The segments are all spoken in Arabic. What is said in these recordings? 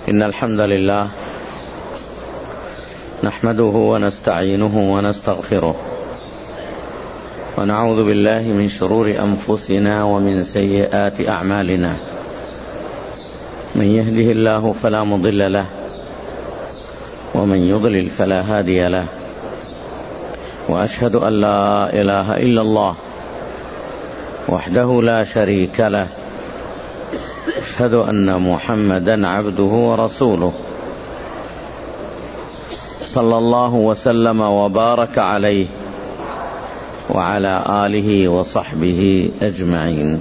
إن الحمد لله نحمده ونستعينه ونستغفره، ونعوذ بالله من شرور أنفسنا ومن سيئات أعمالنا. من يهده الله فلا مضل له، ومن يضلل فلا هادي له، وأشهد أن لا إله إلا الله وحده لا شريك له، أشهد أن محمدا عبده ورسوله، صلى الله وسلم وبارك عليه وعلى آله وصحبه أجمعين.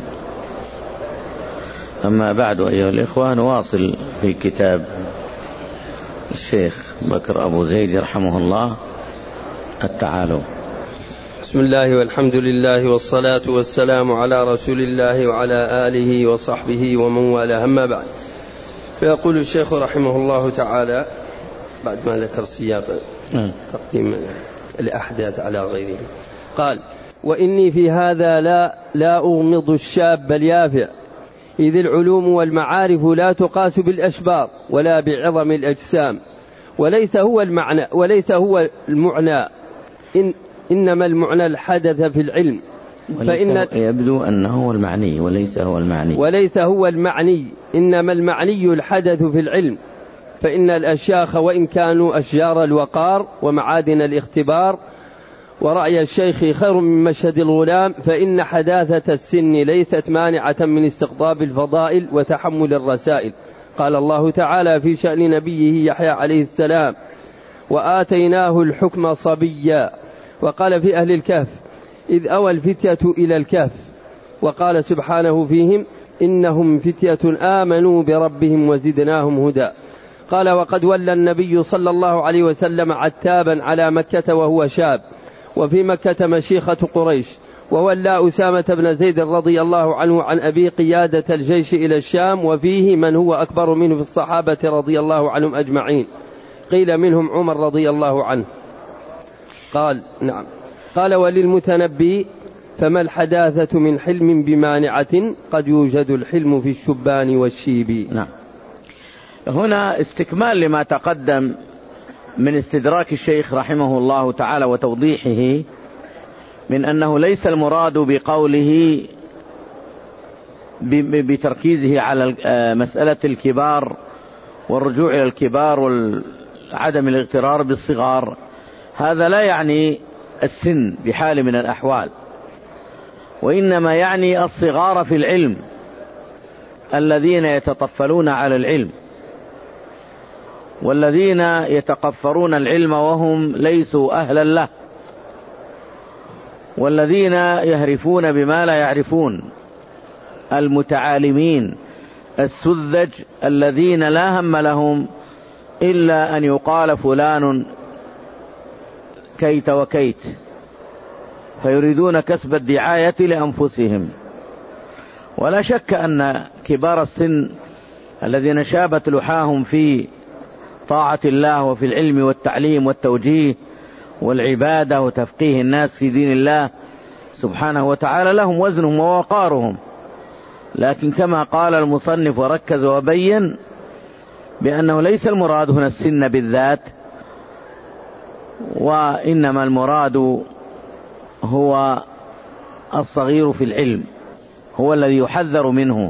أما بعد، أيها الإخوة، نواصل في كتاب الشيخ بكر أبو زيد رحمه الله التعالم. بسم الله والحمد لله والصلاة والسلام على رسول الله وعلى آله وصحبه ومن والاه، أما بعد. فيقول الشيخ رحمه الله تعالى بعد ما ذكر سياق تقديم الأحداث على غيره، قال: وإني في هذا لا أغمض الشاب اليافع، إذ العلوم والمعارف لا تقاس بالأشبار ولا بعظم الأجسام، وليس هو المعنى إنما المعنى الحدث في العلم، فإن يبدو أنه هو المعني وليس هو المعني إنما المعني الحدث في العلم، فإن الأشياخ وإن كانوا أشجار الوقار ومعادن الاختبار ورأي الشيخ خير من مشهد الغلام، فإن حداثة السن ليست مانعة من استقطاب الفضائل وتحمل الرسائل. قال الله تعالى في شأن نبيه يحيى عليه السلام: وآتيناه الحكم صبيا. وقال في أهل الكهف: إذ أوى الفتية إلى الكهف. وقال سبحانه فيهم: إنهم فتية آمنوا بربهم وزدناهم هدى. قال: وقد ولى النبي صلى الله عليه وسلم عتابا على مكة وهو شاب، وفي مكة مشيخة قريش، وولى أسامة بن زيد رضي الله عنه عن أبي قيادة الجيش إلى الشام، وفيه من هو أكبر منه في الصحابة رضي الله عنهم أجمعين، قيل منهم عمر رضي الله عنه. قال: نعم. قال: وللمتنبي: فما الحداثة من حلم بمانعة، قد يوجد الحلم في الشبان والشيب. نعم. هنا استكمال لما تقدم من استدراك الشيخ رحمه الله تعالى وتوضيحه، من أنه ليس المراد بقوله بتركيزه على مسألة الكبار والرجوع إلى الكبار وعدم الاغترار بالصغار، هذا لا يعني السن بحال من الأحوال، وإنما يعني الصغار في العلم الذين يتطفلون على العلم، والذين يتقفرون العلم وهم ليسوا أهلا له، والذين يهرفون بما لا يعرفون، المتعالمين السذج الذين لا هم لهم إلا أن يقال فلان كيت وكيت، فيريدون كسب الدعاية لأنفسهم. ولا شك أن كبار السن الذين شابت لحاهم في طاعة الله وفي العلم والتعليم والتوجيه والعبادة وتفقيه الناس في دين الله سبحانه وتعالى لهم وزنهم ووقارهم، لكن كما قال المصنف وركز وبين بأنه ليس المراد هنا السن بالذات، وإنما المراد هو الصغير في العلم، هو الذي يحذر منه.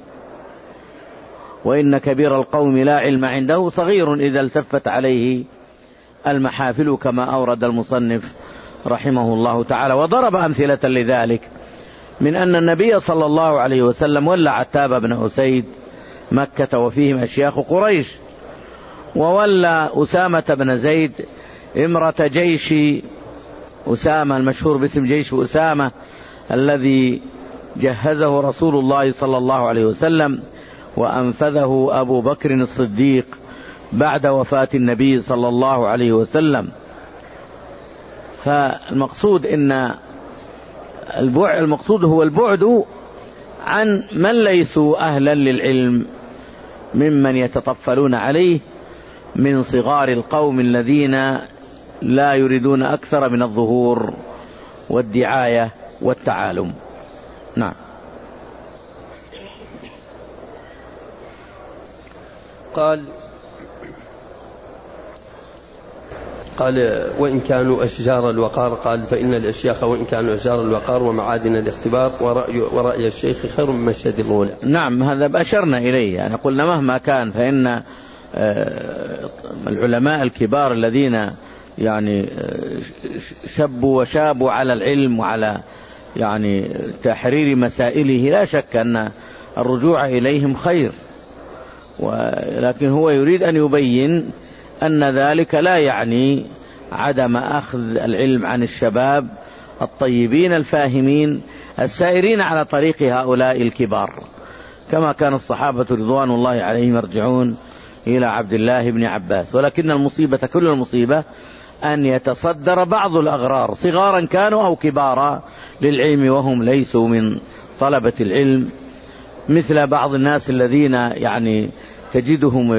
وإن كبير القوم لا علم عنده صغير إذا التفت عليه المحافل، كما أورد المصنف رحمه الله تعالى. وضرب أمثلة لذلك من أن النبي صلى الله عليه وسلم ولى عتاب بن أسيد مكة وفيهم أشياخ قريش، وولى أسامة بن زيد إمرة جيش أسامة المشهور باسم جيش أسامة الذي جهزه رسول الله صلى الله عليه وسلم وأنفذه أبو بكر الصديق بعد وفاة النبي صلى الله عليه وسلم. فالمقصود المقصود هو البعد عن من ليسوا أهلا للعلم ممن يتطفلون عليه من صغار القوم الذين لا يريدون أكثر من الظهور والدعاية والتعالم. نعم. قال: قال وإن كانوا أشجار الوقار، قال فإن الأشياخ وإن كانوا أشجار الوقار ومعادن الاختبار ورأي الشيخ خير من مشهد الغولة. نعم، هذا أشرنا إليه، يعني قلنا مهما كان فإن العلماء الكبار الذين يعني شبوا وشابوا على العلم وعلى يعني تحرير مسائله لا شك أن الرجوع إليهم خير، ولكن هو يريد أن يبين أن ذلك لا يعني عدم أخذ العلم عن الشباب الطيبين الفاهمين السائرين على طريق هؤلاء الكبار، كما كان الصحابة رضوان الله عليهم يرجعون إلى عبد الله بن عباس. ولكن المصيبة كل المصيبة أن يتصدر بعض الأغرار صغارا كانوا أو كبارا للعلم وهم ليسوا من طلبة العلم، مثل بعض الناس الذين يعني تجدهم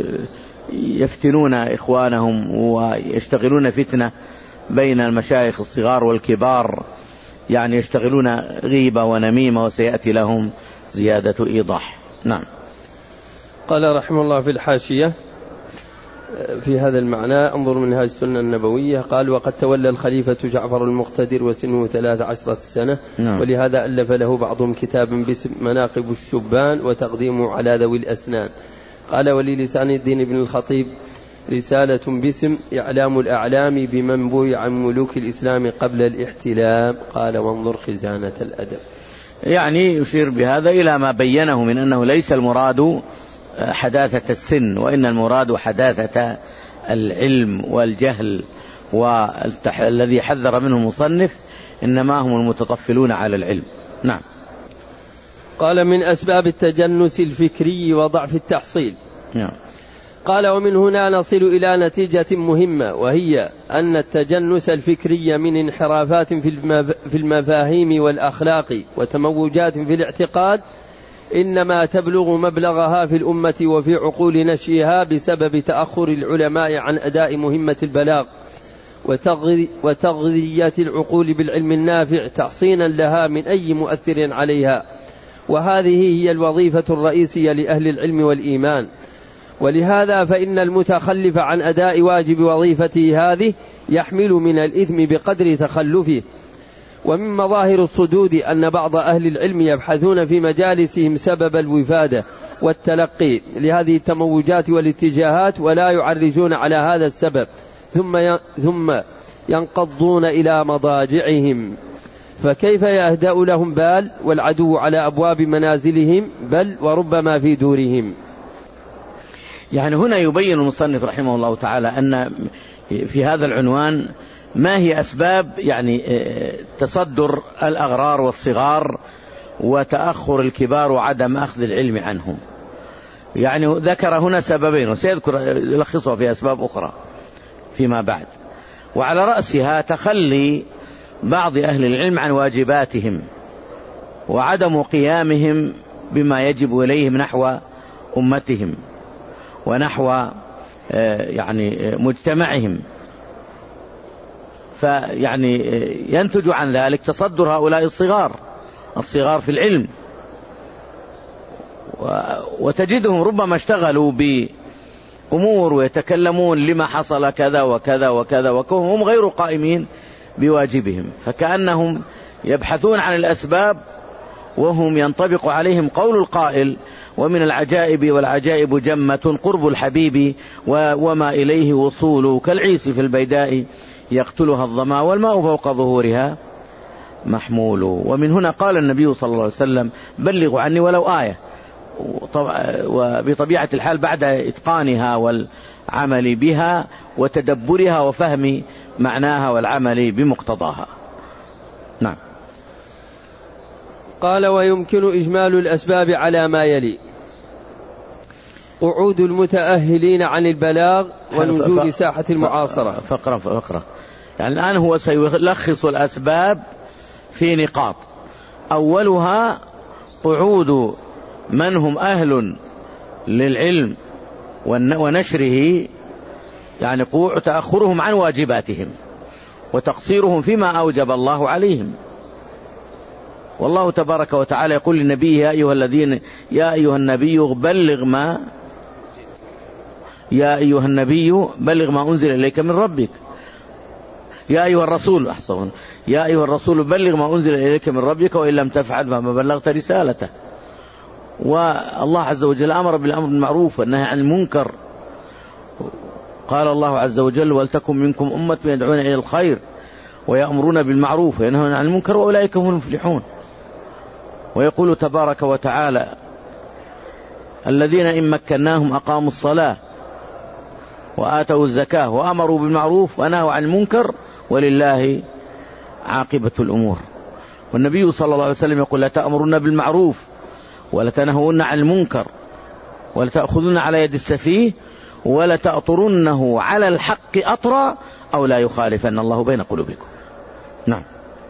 يفتنون إخوانهم ويشتغلون فتنة بين المشايخ الصغار والكبار، يعني يشتغلون غيبة ونميمة، وسيأتي لهم زيادة إيضاح. نعم. قال رحمه الله في الحاشية في هذا المعنى انظر منهاج السنة النبوية، قال وقد تولى الخليفة جعفر المقتدر وسنه 13 سنة. ولهذا ألف له بعضهم كتابا باسم مناقب الشبان وتقديمه على ذوي الأسنان. قال وللسان الدين بن الخطيب رسالة باسم إعلام الأعلام بمن عن ملوك الإسلام قبل الاحتلام. قال وانظر خزانة الأدب. يعني يشير بهذا إلى ما بينه من أنه ليس المراد حداثة السن، وإن المراد حداثة العلم والجهل، والذي حذر منه المصنف إنما هم المتطفلون على العلم. نعم. قال من أسباب التجنس الفكري وضعف التحصيل. نعم. قال ومن هنا نصل إلى نتيجة مهمة، وهي أن التجنس الفكري من انحرافات في المفاهيم والأخلاق وتموجات في الاعتقاد إنما تبلغ مبلغها في الأمة وفي عقول نشئها بسبب تأخر العلماء عن أداء مهمة البلاغ وتغذية العقول بالعلم النافع تحصينا لها من أي مؤثر عليها، وهذه هي الوظيفة الرئيسية لأهل العلم والإيمان. ولهذا فإن المتخلف عن أداء واجب وظيفته هذه يحمل من الإثم بقدر تخلفه. ومن مظاهر الصدود أن بعض أهل العلم يبحثون في مجالسهم سبب الوفادة والتلقي لهذه التموجات والاتجاهات ولا يعرجون على هذا السبب، ثم ينقضون إلى مضاجعهم، فكيف يهدأ لهم بال والعدو على أبواب منازلهم بل وربما في دورهم. يعني هنا يبين المصنف رحمه الله تعالى أن في هذا العنوان ما هي أسباب يعني تصدر الأغرار والصغار وتأخر الكبار وعدم أخذ العلم عنهم. يعني ذكر هنا سببين وسيذكر يلخصها في أسباب أخرى فيما بعد، وعلى رأسها تخلي بعض أهل العلم عن واجباتهم وعدم قيامهم بما يجب إليهم نحو أمتهم ونحو يعني مجتمعهم، فيعني ينتج عن ذلك تصدر هؤلاء الصغار في العلم، وتجدهم ربما اشتغلوا بأمور ويتكلمون لما حصل كذا وكذا وكذا وهم غير قائمين بواجبهم، فكأنهم يبحثون عن الأسباب وهم ينطبق عليهم قول القائل ومن العجائب والعجائب جمة قرب الحبيب وما إليه وصول كالعيس في البيداء يقتلها الظما والماء فوق ظهورها محمول. ومن هنا قال النبي صلى الله عليه وسلم بلغوا عني ولو آية، وبطبيعة الحال بعد إتقانها والعمل بها وتدبرها وفهم معناها والعمل بمقتضاها. نعم. قال ويمكن إجمال الأسباب على ما يلي: قعود المتأهلين عن البلاغ ونزول ساحة المعاصرة. فقرة يعني الآن هو سيلخص الأسباب في نقاط. أولها قعود من هم أهل للعلم ونشره، يعني تأخرهم عن واجباتهم وتقصيرهم فيما أوجب الله عليهم. والله تبارك وتعالى يقول للنبي يا أيها النبي بلغ ما أنزل إليك من ربك يا أيها الرسول أحصون يا أيها الرسول بلغ ما أنزل إليك من ربك وإن لم تفعل فما بلغت رسالته. والله عز وجل أمر بالأمر بالمعروف والنهي عن المنكر. قال الله عز وجل ولتكن منكم أمة يدعون إلى الخير ويأمرون بالمعروف وينهون عن المنكر وأولئك هم المفلحون. ويقول تبارك وتعالى الذين إن مكناهم أقاموا الصلاة وآتوا الزكاة وأمروا بالمعروف ونهوا عن المنكر ولله عاقبة الأمور. والنبي صلى الله عليه وسلم يقول لا تأمرون بالمعروف ولا تنهون عن المنكر ولا تأخذون على يد السفيه ولا تأطرنه على الحق أطرا أو لا يخالفن الله بين قلوبكم. نعم.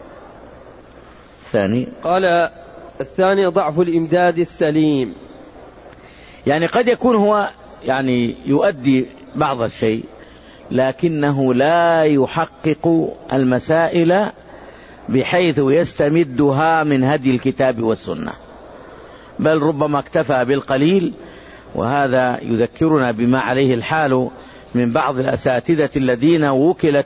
الثاني قال الثاني ضعف الإمداد السليم، يعني قد يكون هو يعني يؤدي بعض الشيء لكنه لا يحقق المسائل بحيث يستمدها من هدي الكتاب والسنة، بل ربما اكتفى بالقليل. وهذا يذكرنا بما عليه الحال من بعض الأساتذة الذين وكل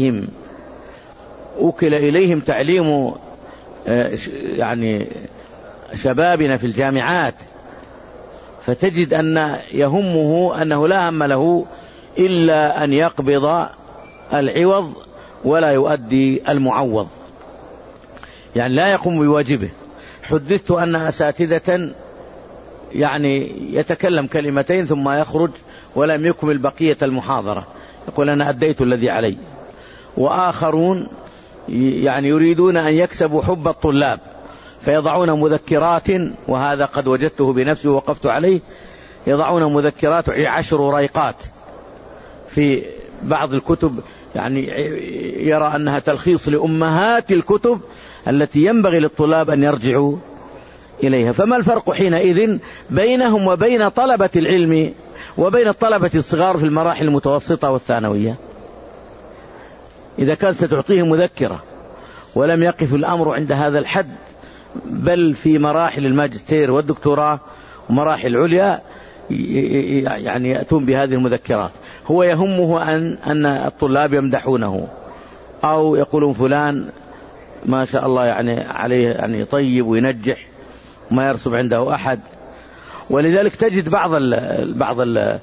إليهم تعليم يعني شبابنا في الجامعات، فتجد أن يهمه أنه لا هم له إلا أن يقبض العوض ولا يؤدي المعوض، يعني لا يقوم بواجبه. حدثت أن أساتذة يعني يتكلم كلمتين ثم يخرج ولم يكمل بقية المحاضرة، يقول أنا أديت الذي علي. وآخرون يعني يريدون أن يكسبوا حب الطلاب فيضعون مذكرات، وهذا قد وجدته بنفسي ووقفت عليه، يضعون مذكرات 10 ريقات في بعض الكتب، يعني يرى أنها تلخيص لأمهات الكتب التي ينبغي للطلاب أن يرجعوا إليها. فما الفرق حينئذ بينهم وبين طلبة العلم وبين الطلبة الصغار في المراحل المتوسطة والثانوية؟ إذا كانت ستعطيهم مذكرة ولم يقف الأمر عند هذا الحد، بل في مراحل الماجستير والدكتوراه ومراحل العليا يعني يأتون بهذه المذكرات، هو يهمه أن الطلاب يمدحونه أو يقولون فلان ما شاء الله يعني عليه يعني طيب وينجح وما يرسب عنده أحد. ولذلك تجد بعض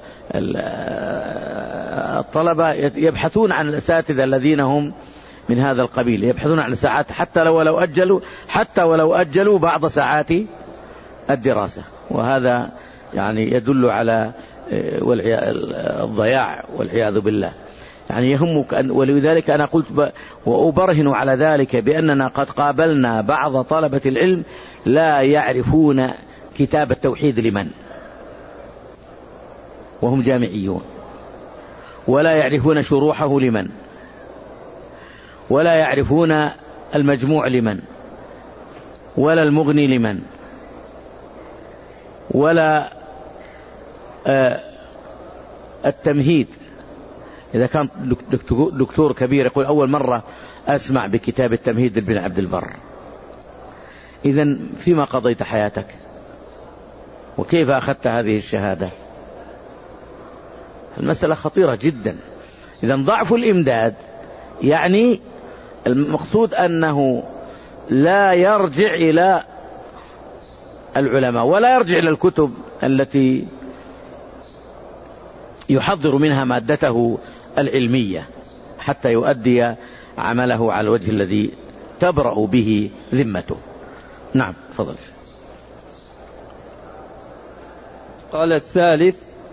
الطلبة يبحثون عن الأساتذة الذين هم من هذا القبيل، يبحثون عن ساعات حتى ولو أجلوا بعض ساعات الدراسة، وهذا يعني يدل على الضياع والعياذ بالله. يعني يهمك ولذلك أنا قلت وأبرهن على ذلك بأننا قد قابلنا بعض طلبة العلم لا يعرفون كتاب التوحيد لمن، وهم جامعيون، ولا يعرفون شروحه لمن، ولا يعرفون المجموع لمن، ولا المغني لمن، ولا التمهيد. إذا كان دكتور كبير يقول أول مرة أسمع بكتاب التمهيد لابن عبد البر، إذن فيما قضيت حياتك وكيف أخذت هذه الشهادة؟ المسألة خطيرة جدا. إذن ضعف الإمداد يعني المقصود أنه لا يرجع إلى العلماء ولا يرجع إلى الكتب التي يحضر منها مادته العلمية حتى يؤدي عمله على الوجه الذي تبرأ به ذمته. نعم فضل. قال الثالث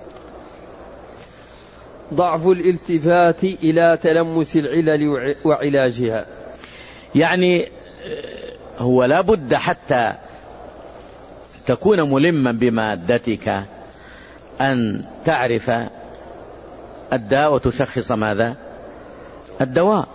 ضعف الالتفات إلى تلمس العلل وعلاجها، يعني هو لا بد حتى تكون ملما بمادتك أن تعرف الداء وتشخص ماذا؟ الدواء.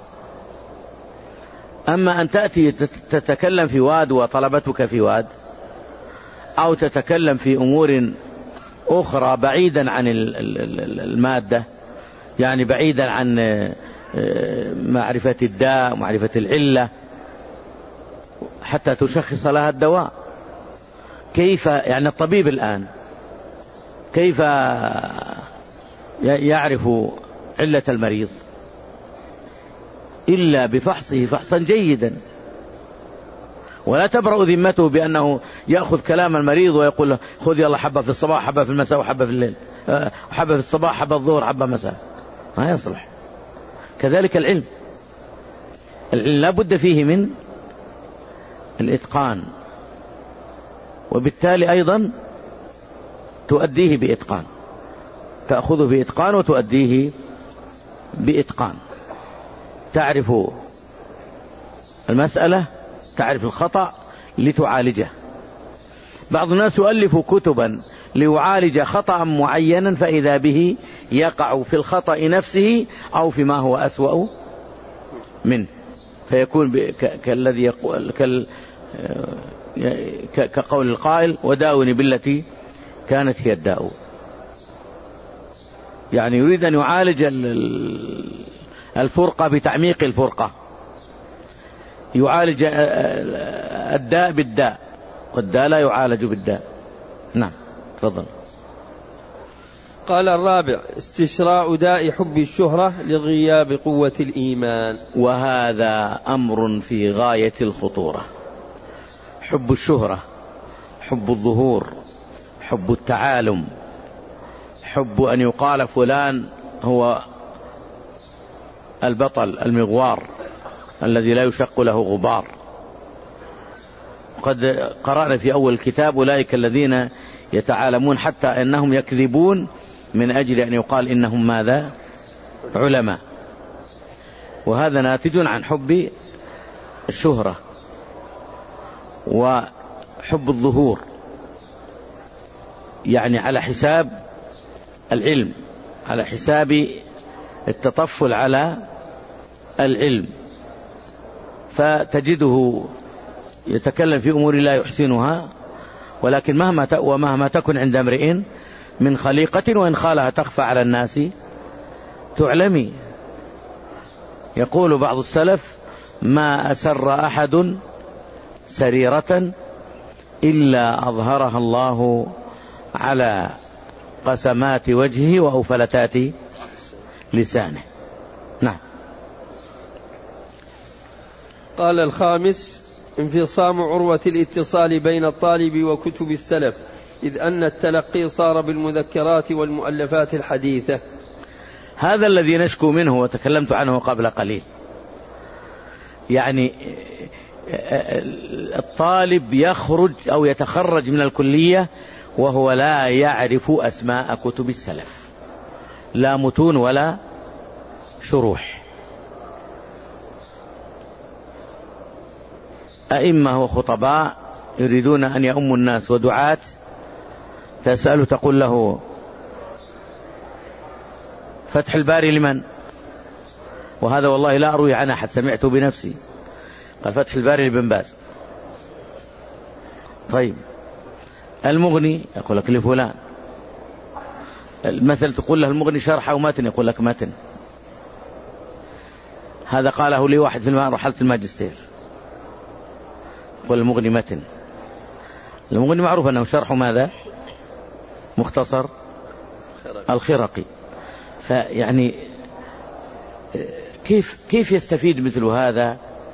أما أن تأتي تتكلم في واد وطلبتك في واد، أو تتكلم في أمور أخرى بعيدا عن المادة، يعني بعيدا عن معرفة الداء ومعرفة العلة حتى تشخص لها الدواء. كيف يعني الطبيب الآن كيف يعرف علة المريض؟ إلا بفحصه فحصا جيدا، ولا تبرأ ذمته بأنه يأخذ كلام المريض ويقول له خذ يلا حبة في الصباح حبة في المساء وحبة في الليل، حبة في الصباح حبة الظهر حبة مساء، ما يصلح. كذلك العلم لا بد فيه من الإتقان، وبالتالي أيضا تؤديه بإتقان، تأخذه بإتقان وتؤديه بإتقان، تعرف المسألة، تعرف الخطأ لتعالجه. بعض الناس يؤلف كتبا ليعالج خطأ معينا، فإذا به يقع في الخطأ نفسه أو فيما هو أسوأ منه، فيكون كالذي يقول كقول القائل وداوني بالتي كانت هي الداء. يعني يريد أن يعالج الفرقة بتعميق الفرقة، يعالج الداء بالداء، والداء لا يعالج بالداء. نعم تفضل. قال الرابع: استشراء داء حب الشهرة لغياب قوة الإيمان. وهذا أمر في غاية الخطورة. حب الشهرة، حب الظهور، حب التعالم، حب أن يقال فلان هو البطل المغوار الذي لا يشق له غبار. قد قرأنا في أول الكتاب أولئك الذين يتعالمون حتى أنهم يكذبون من أجل أن يقال إنهم ماذا؟ علماء. وهذا ناتج عن حب الشهرة وحب الظهور، يعني على حساب العلم، على حساب التطفل على العلم، فتجده يتكلم في أمور لا يحسنها، ولكن مهما تكن عند امرئ من خليقة وإن خالها تخفى على الناس تعلمي. يقول بعض السلف: ما أسر أحد سريرة إلا أظهرها الله على قسمات وجهه وأوفلتات لسانه. نعم. قال الخامس: انفصام عروة الاتصال بين الطالب وكتب السلف، إذ أن التلقي صار بالمذكرات والمؤلفات الحديثة. هذا الذي نشكو منه وتكلمت عنه قبل قليل. يعني الطالب يخرج أو يتخرج من الكلية وهو لا يعرف أسماء كتب السلف، لا متون ولا شروح. أئمة وخطباء يريدون أن يؤموا الناس ودعاة، تسأل تقول له فتح الباري لمن؟ وهذا والله لا أروي عن أحد، سمعته بنفسي، قال فتح الباري لابن باز. طيب المغني يقول لك لفلان. المثل تقول له المغني شرح أو متن، يقول لك متن. هذا قاله لي واحد في مرحلة الماجستير، يقول المغني متن. المغني معروف أنه شرح ماذا؟ مختصر الخرقي. فيعني كيف يستفيد مثل هذا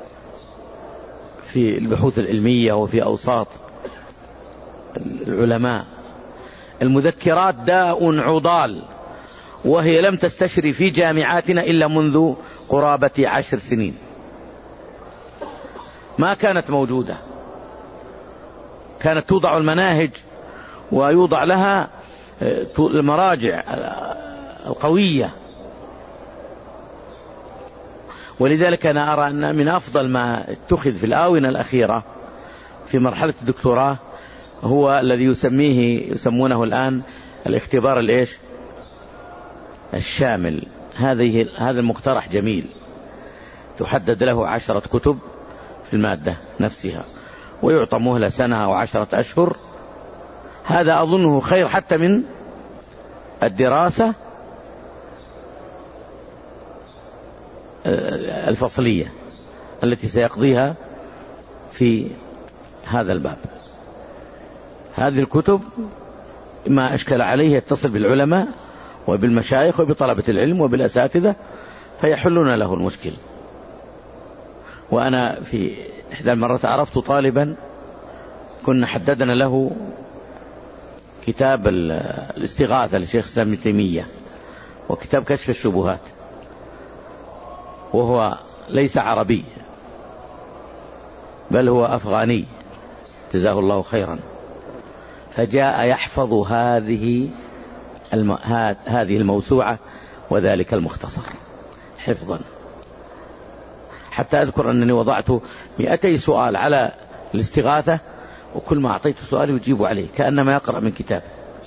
في البحوث العلمية وفي أوساط العلماء؟ المذكرات داء عضال، وهي لم تستشري في جامعاتنا إلا منذ قرابة 10 سنين، ما كانت موجودة. كانت توضع المناهج ويوضع لها المراجع القوية، ولذلك أنا أرى أن من أفضل ما اتخذ في الآونة الأخيرة في مرحلة الدكتوراه هو الذي يسمونه الآن الاختبار الشامل. هذا المقترح جميل، تحدد له 10 كتب في المادة نفسها، ويعطى مهلة سنة أو 10 أشهر. هذا أظنه خير حتى من الدراسة الفصلية التي سيقضيها في هذا الباب. هذه الكتب ما أشكل عليه يتصل بالعلماء وبالمشايخ وبطلبة العلم وبالأساتذة فيحلون له المشكل. وأنا في إحدى المرات عرفت طالبا كنا حددنا له كتاب الاستغاثة لشيخ الإسلام ابن تيمية وكتاب كشف الشبهات، وهو ليس عربي بل هو أفغاني جزاه الله خيرا، فجاء يحفظ هذه الموسوعة وذلك المختصر حفظا، حتى أذكر أنني وضعت 200 سؤال على الاستغاثة، وكل ما أعطيته سؤال يجيب عليه كأنما يقرأ من كتاب.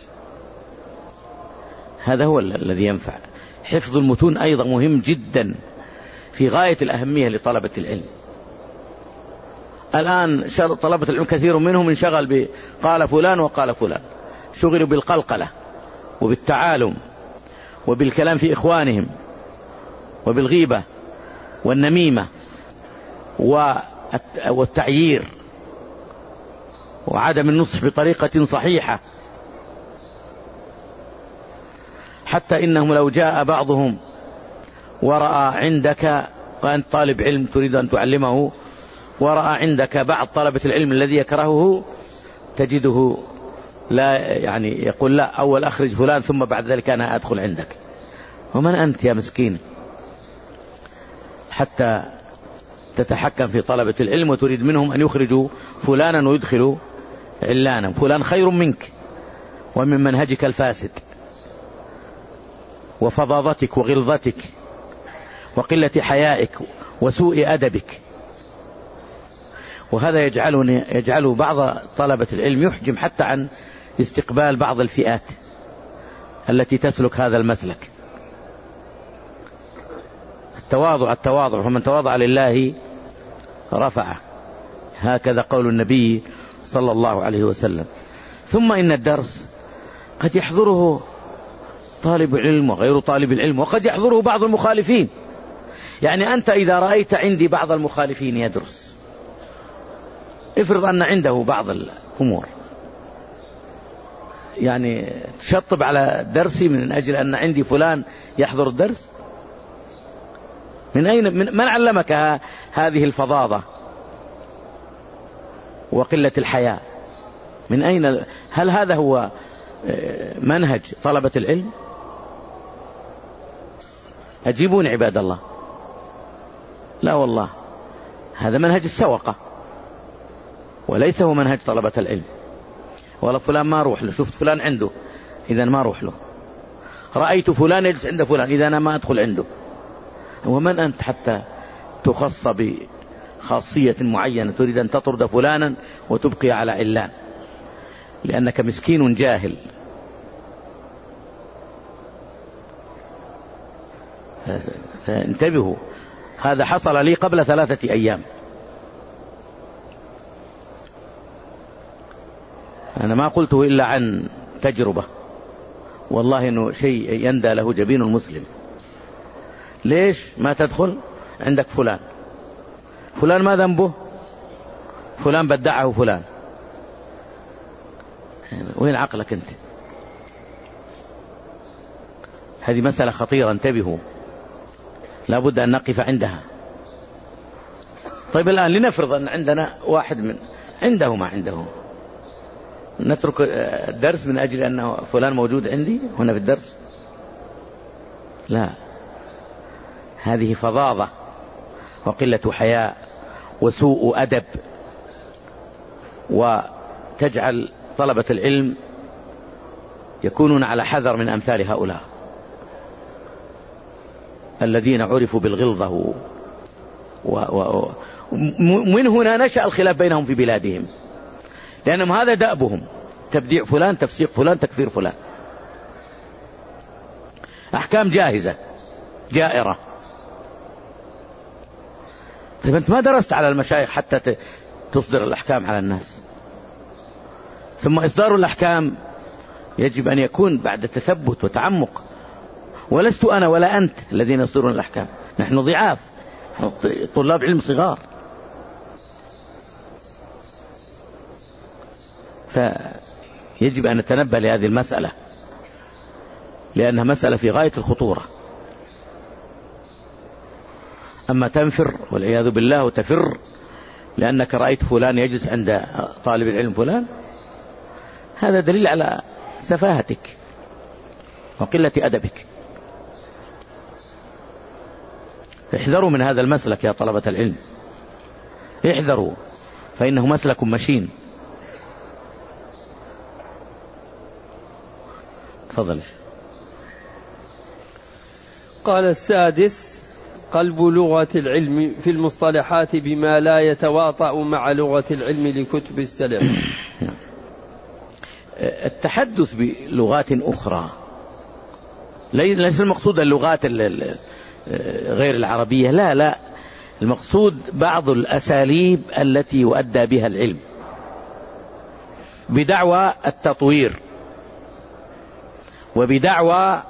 هذا هو الذي ينفع. حفظ المتون أيضا مهم جدا في غاية الأهمية لطلبة العلم. الآن طلبة العلم كثير منهم انشغل قال فلان وقال فلان، شغلوا بالقلقلة وبالتعالم وبالكلام في إخوانهم وبالغيبة والنميمة والتعيير وعدم النصح بطريقة صحيحة، حتى إنهم لو جاء بعضهم ورأى عندك، وأنت طالب علم تريد أن تعلمه، ورأى عندك بعض طلبة العلم الذي يكرهه، تجده لا يعني يقول لا، أول أخرج فلان ثم بعد ذلك أنا أدخل عندك. ومن أنت يا مسكين حتى تتحكم في طلبة العلم وتريد منهم أن يخرجوا فلانا ويدخلوا علانا؟ فلان خير منك ومن منهجك الفاسد وفظاظتك وغلظتك وقلة حيائك وسوء أدبك. وهذا يجعل بعض طلبة العلم يحجم حتى عن استقبال بعض الفئات التي تسلك هذا المسلك. التواضع، فمن تواضع لله رفعه، هكذا قول النبي صلى الله عليه وسلم. ثم إن الدرس قد يحضره طالب العلم وغير طالب العلم، وقد يحضره بعض المخالفين. يعني أنت إذا رأيت عندي بعض المخالفين يدرس، افرض أن عنده بعض الأمور، يعني تشطب على درسي من أجل أن عندي فلان يحضر الدرس؟ من علمك هذه الفظاظة وقلة الحياء؟ من أين؟ هل هذا هو منهج طلبة العلم؟ أجيبون عباد الله. لا والله، هذا منهج السوقة وليس هو منهج طلبة العلم. ولا فلان ما أروح له، شفت فلان عنده إذا ما أروح له، رأيت فلان يجلس عند فلان إذا أنا ما أدخل عنده. ومن أنت حتى تخص بخاصية معينة تريد أن تطرد فلانا وتبقي على علان؟ لأنك مسكين جاهل. فانتبهوا، هذا حصل لي قبل 3 أيام. أنا ما قلته إلا عن تجربة، والله إنه شيء يندى له جبين المسلم. ليش ما تدخل عندك فلان؟ فلان ما ذنبه؟ فلان بدعه فلان. وين عقلك أنت؟ هذه مسألة خطيرة، انتبهوا، لا بد أن نقف عندها. طيب الآن لنفرض أن عندنا واحد من عنده ما عنده، نترك الدرس من أجل أن فلان موجود عندي هنا في الدرس؟ لا، هذه فظاظة وقلة حياء وسوء أدب، وتجعل طلبة العلم يكونون على حذر من أمثال هؤلاء الذين عرفوا بالغلظة، ومن هنا نشأ الخلاف بينهم في بلادهم، لأنهم هذا دأبهم، تبديع فلان، تفسيق فلان، تكفير فلان، أحكام جاهزة جائرة. طيب أنت ما درست على المشايخ حتى تصدر الأحكام على الناس؟ ثم إصدار الأحكام يجب أن يكون بعد تثبت وتعمق، ولست أنا ولا أنت الذين يصدرون الأحكام، نحن ضعاف، طلاب علم صغار. فيجب أن نتنبه لهذه المسألة، لأنها مسألة في غاية الخطورة. أما تنفر والعياذ بالله وتفر لأنك رأيت فلان يجلس عند طالب العلم فلان، هذا دليل على سفاهتك وقلة أدبك. احذروا من هذا المسلك يا طلبة العلم، احذروا، فإنه مسلك مشين. تفضل. قال السادس: قلب لغة العلم في المصطلحات بما لا يتواطأ مع لغة العلم لكتب السلف. التحدث بلغات أخرى ليس المقصود اللغات غير العربية، لا، المقصود بعض الأساليب التي يؤدى بها العلم بدعوى التطوير وبدعوى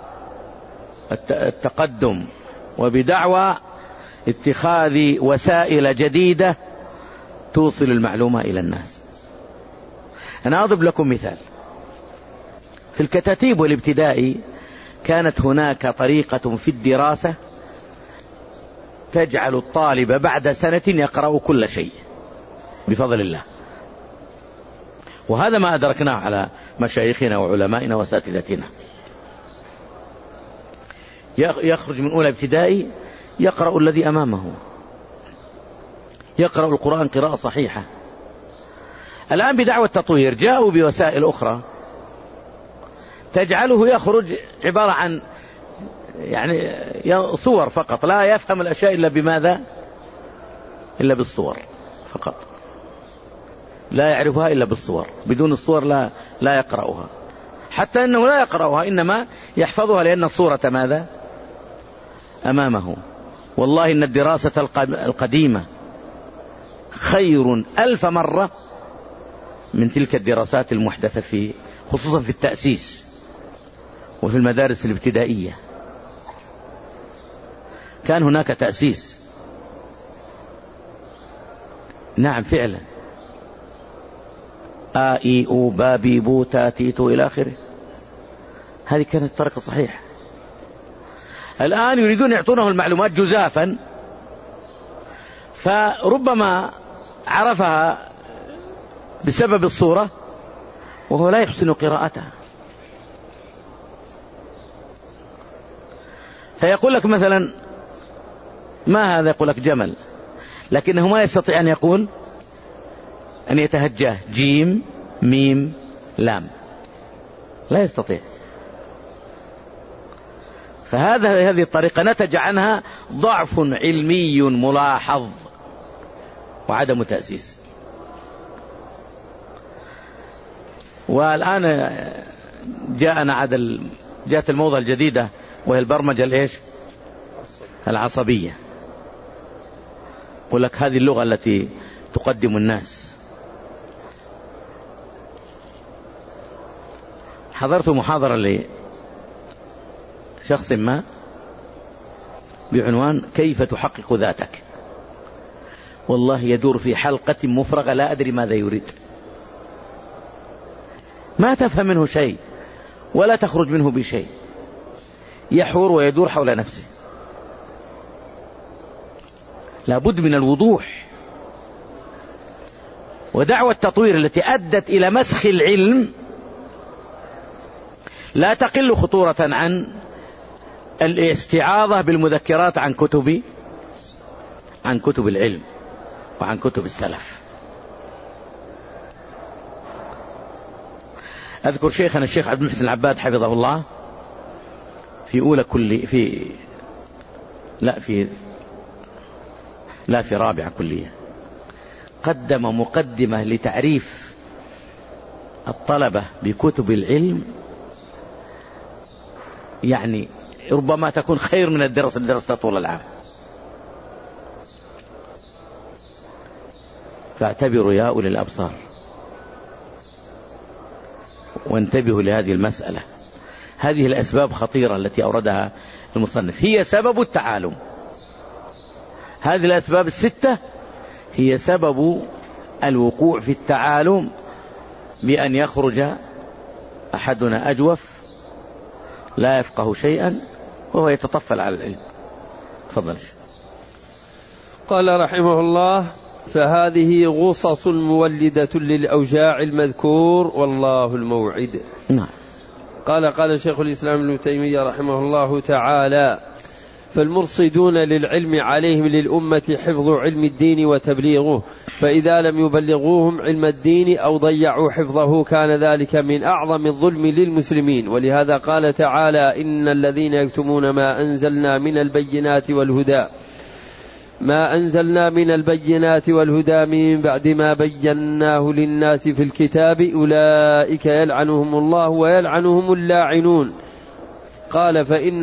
التقدم وبدعوى اتخاذ وسائل جديدة توصل المعلومة إلى الناس. أنا أضرب لكم مثال. في الكتاتيب والابتدائي كانت هناك طريقة في الدراسة تجعل الطالب بعد سنة يقرأ كل شيء بفضل الله، وهذا ما أدركناه على مشايخنا وعلمائنا وأساتذتنا. يخرج من أولى ابتدائي يقرأ الذي أمامه، يقرأ القرآن قراءة صحيحة. الآن بدعوة التطوير جاءوا بوسائل أخرى تجعله يخرج عبارة عن يعني صور فقط، لا يفهم الأشياء إلا بماذا؟ إلا بالصور فقط، لا يعرفها إلا بالصور، بدون الصور لا يقرأها، حتى أنه لا يقرأها إنما يحفظها لأن الصورة ماذا؟ أمامه. والله إن الدراسة القديمة خير 1000 مرة من تلك الدراسات المحدثة خصوصا في التأسيس وفي المدارس الابتدائية. كان هناك تأسيس، نعم فعلا، آي أو بابي بو تاتي تو إلى آخره، هذه كانت الطريقة صحيحة. الآن يريدون يعطونه المعلومات جزافا، فربما عرفها بسبب الصورة وهو لا يحسن قراءتها. فيقول لك مثلا ما هذا؟ يقول لك جمل، لكنه ما يستطيع أن يقول أن يتهجاه جيم ميم لام، لا يستطيع. هذه الطريقة نتج عنها ضعف علمي ملاحظ وعدم تأسيس. والآن جاءت الموضة الجديدة وهي البرمجة العصبية. يقول لك هذه اللغة التي تقدم الناس. حضرت محاضرة لشخص ما بعنوان كيف تحقق ذاتك، والله يدور في حلقة مفرغة لا أدري ماذا يريد، ما تفهم منه شيء ولا تخرج منه بشيء، يحور ويدور حول نفسه. لابد من الوضوح. ودعوة التطوير التي أدت إلى مسخ العلم لا تقل خطورة عن الاستعاضة بالمذكرات عن كتب العلم وعن كتب السلف. أذكر شيخنا الشيخ عبد المحسن العباد حفظه الله في رابعة كلية قدم مقدمة لتعريف الطلبة بكتب العلم، يعني ربما تكون خير من الدراسة طول العام. فاعتبروا يا أولي الأبصار وانتبهوا لهذه المسألة. هذه الأسباب خطيرة التي أوردها المصنف، هي سبب التعالم. هذه الأسباب الستة هي سبب الوقوع في التعالم، بأن يخرج أحدنا أجوف لا يفقه شيئا وهو يتطفل على العلم. تفضل. قال رحمه الله: فهذه غصص مولدة للأوجاع المذكور والله الموعد. نعم. قال شيخ الإسلام ابن تيمية رحمه الله تعالى: فالمرصدون للعلم عليهم للأمة حفظ علم الدين وتبليغه، فإذا لم يبلغوهم علم الدين أو ضيعوا حفظه كان ذلك من أعظم الظلم للمسلمين. ولهذا قال تعالى: إن الذين يكتمون ما أنزلنا من البينات والهدى من بعد ما بيناه للناس في الكتاب أولئك يلعنهم الله ويلعنهم اللاعنون. قال: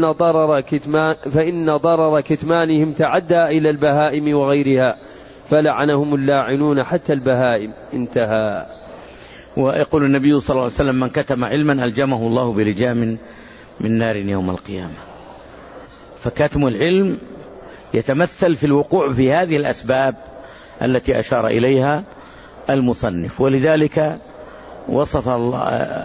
فإن ضرر كتمانهم تعدى إلى البهائم وغيرها فلعنهم اللاعنون حتى البهائم. انتهى. ويقول النبي صلى الله عليه وسلم: من كتم علما ألجمه الله بلجام من نار يوم القيامة. فكتم العلم يتمثل في الوقوع في هذه الأسباب التي أشار إليها المصنف. ولذلك وصف الله،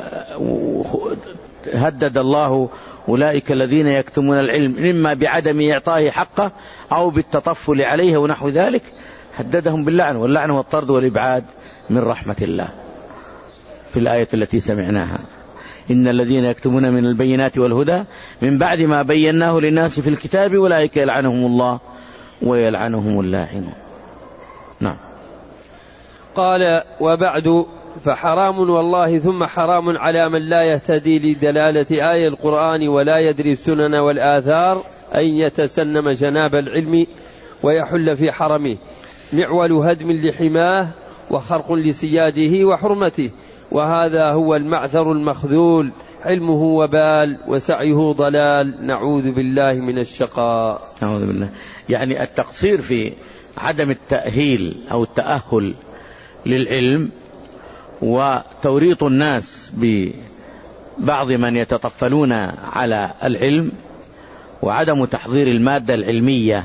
هدد الله أولئك الذين يكتمون العلم إما بعدم إعطائه حقه أو بالتطفل عليه ونحو ذلك، هددهم باللعن، واللعن والطرد والإبعاد من رحمة الله في الآية التي سمعناها: إن الذين يكتمون من البينات والهدى من بعد ما بيناه للناس في الكتاب أولئك يلعنهم الله ويلعنهم اللاعنون. نعم. قال: وبعد فحرام والله ثم حرام على من لا يهتدي لدلالة آية القرآن ولا يدري السنن والآثار أن يتسنم جناب العلم ويحل في حرمه، معول هدم لحماه وخرق لسياجه وحرمته، وهذا هو المعذر المخذول، علمه وبال وسعيه ضلال، نعوذ بالله من الشقاء. نعوذ بالله. يعني التقصير في عدم التأهيل أو التأهل للعلم وتوريط الناس ببعض من يتطفلون على العلم وعدم تحضير المادة العلمية